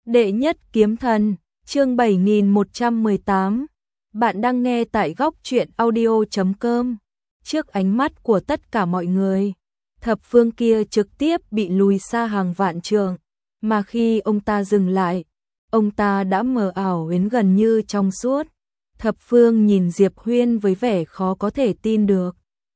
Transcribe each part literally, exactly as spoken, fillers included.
Đệ nhất kiếm thần, chương bảy nghìn một trăm mười tám. Bạn đang nghe tại góc truyện audio chấm com. Trước ánh mắt của tất cả mọi người, thập phương kia trực tiếp bị lùi xa hàng vạn trường, mà khi ông ta dừng lại, ông ta đã mờ ảo đến gần như trong suốt. Thập phương nhìn Diệp Huyên với vẻ khó có thể tin được.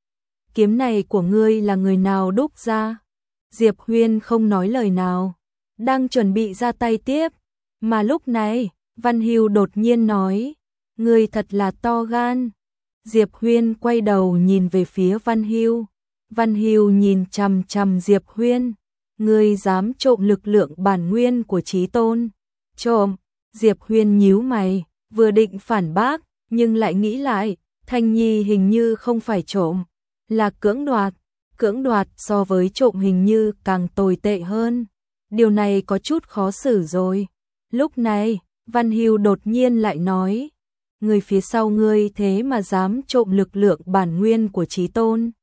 Kiếm này của ngươi là người nào đúc ra? Diệp Huyên không nói lời nào, đang chuẩn bị ra tay tiếp, mà lúc này, Văn Hưu đột nhiên nói, ngươi thật là to gan. Diệp Huyên quay đầu nhìn về phía Văn Hưu. Văn Hưu nhìn chằm chằm Diệp Huyên, ngươi dám trộm lực lượng bản nguyên của Chí Tôn? Trộm? Diệp Huyên nhíu mày, vừa định phản bác, nhưng lại nghĩ lại, Thanh Nhi hình như không phải trộm, là cưỡng đoạt. Cưỡng đoạt so với trộm hình như càng tồi tệ hơn. Điều này có chút khó xử rồi. Lúc này, Văn Hưu đột nhiên lại nói, người phía sau ngươi thế mà dám trộm lực lượng bản nguyên của Chí Tôn.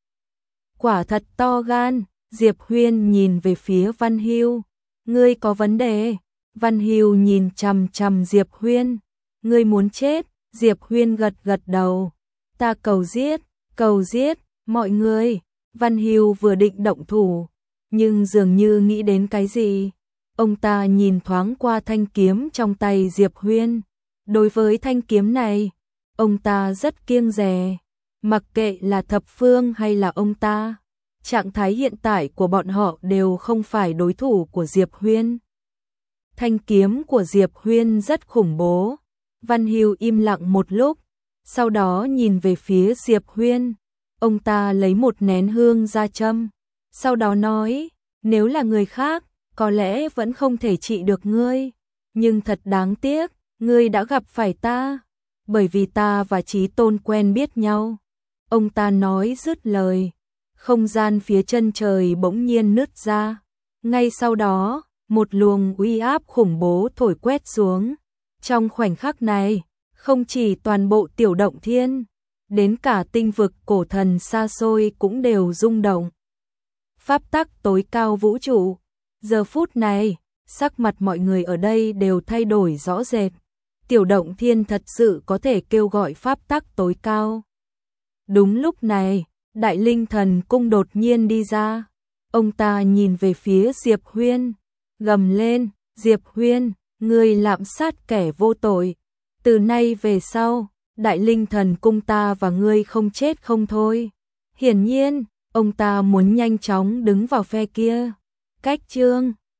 Quả thật to gan. Diệp Huyên nhìn về phía Văn Hưu, ngươi có vấn đề? Văn Hưu nhìn chằm chằm Diệp Huyên, ngươi muốn chết? Diệp Huyên gật gật đầu, ta cầu giết, cầu giết, mọi người. Văn Hưu vừa định động thủ, nhưng dường như nghĩ đến cái gì. Ông ta nhìn thoáng qua thanh kiếm trong tay Diệp Huyên. Đối với thanh kiếm này, ông ta rất kiêng dè. Mặc kệ là thập phương hay là ông ta, trạng thái hiện tại của bọn họ đều không phải đối thủ của Diệp Huyên. Thanh kiếm của Diệp Huyên rất khủng bố. Văn Hưu im lặng một lúc, sau đó nhìn về phía Diệp Huyên. Ông ta lấy một nén hương ra châm, sau đó nói, nếu là người khác, có lẽ vẫn không thể trị được ngươi, nhưng thật đáng tiếc, ngươi đã gặp phải ta, bởi vì ta và Chí Tôn quen biết nhau. Ông ta nói dứt lời, không gian phía chân trời bỗng nhiên nứt ra, ngay sau đó, một luồng uy áp khủng bố thổi quét xuống. Trong khoảnh khắc này, không chỉ toàn bộ Tiểu Động Thiên, đến cả tinh vực cổ thần xa xôi cũng đều rung động. Pháp tắc tối cao vũ trụ. Giờ phút này, sắc mặt mọi người ở đây đều thay đổi rõ rệt. Tiểu Động Thiên thật sự có thể kêu gọi pháp tắc tối cao. Đúng lúc này, Đại Linh Thần Cung đột nhiên đi ra. Ông ta nhìn về phía Diệp Huyên, gầm lên, Diệp Huyên, ngươi lạm sát kẻ vô tội. Từ nay về sau, Đại Linh Thần Cung ta và ngươi không chết không thôi. Hiển nhiên, ông ta muốn nhanh chóng đứng vào phe kia. Cách chương